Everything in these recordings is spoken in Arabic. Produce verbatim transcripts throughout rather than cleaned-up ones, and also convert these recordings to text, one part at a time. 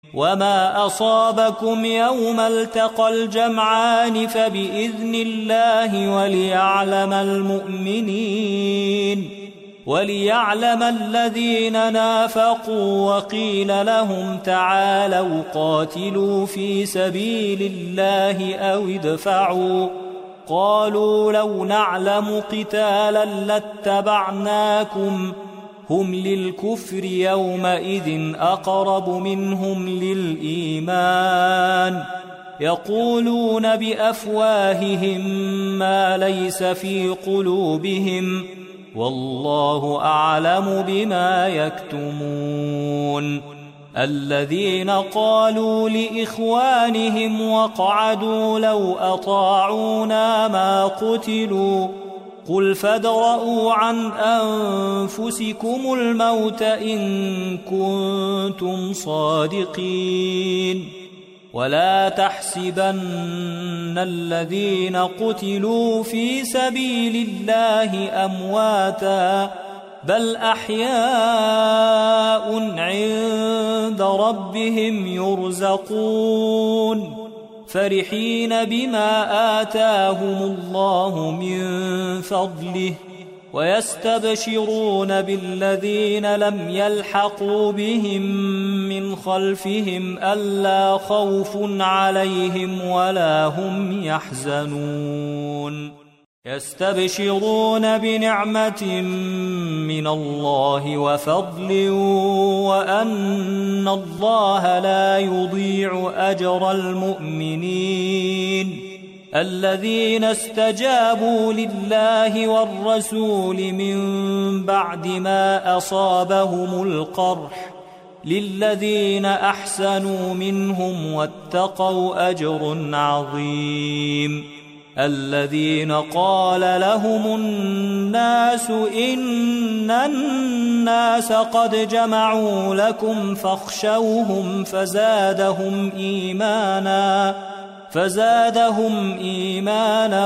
وما أصابكم يوم التقى الجمعان فبإذن الله وليعلم المؤمنين وليعلم الذين نافقوا وقيل لهم تعالوا قاتلوا في سبيل الله أو ادفعوا قالوا لو نعلم قتالا لاتبعناكم هم للكفر يومئذ أقرب منهم للإيمان يقولون بأفواههم ما ليس في قلوبهم والله أعلم بما يكتمون الذين قالوا لإخوانهم وقعدوا لو أطاعونا ما قتلوا قل فادرءوا عن أنفسكم الموت إن كنتم صادقين ولا تحسبن الذين قتلوا في سبيل الله أمواتا بل أحياء عند ربهم يرزقون فرحين بما آتاهم الله من فضله ويستبشرون بالذين لم يلحقوا بهم من خلفهم ألا خوف عليهم ولا هم يحزنون يستبشرون بنعمة من الله وفضل وأن الله لا يضيع أجر المؤمنين الذين استجابوا لله والرسول من بعد ما أصابهم القرح للذين أحسنوا منهم واتقوا أجر عظيم الذين قال لهم الناس إن الناس قد جمعوا لكم فاخشوهم فزادهم إيمانا فزادهم إيمانا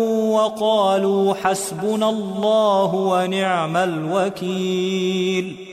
وقالوا حسبنا الله ونعم الوكيل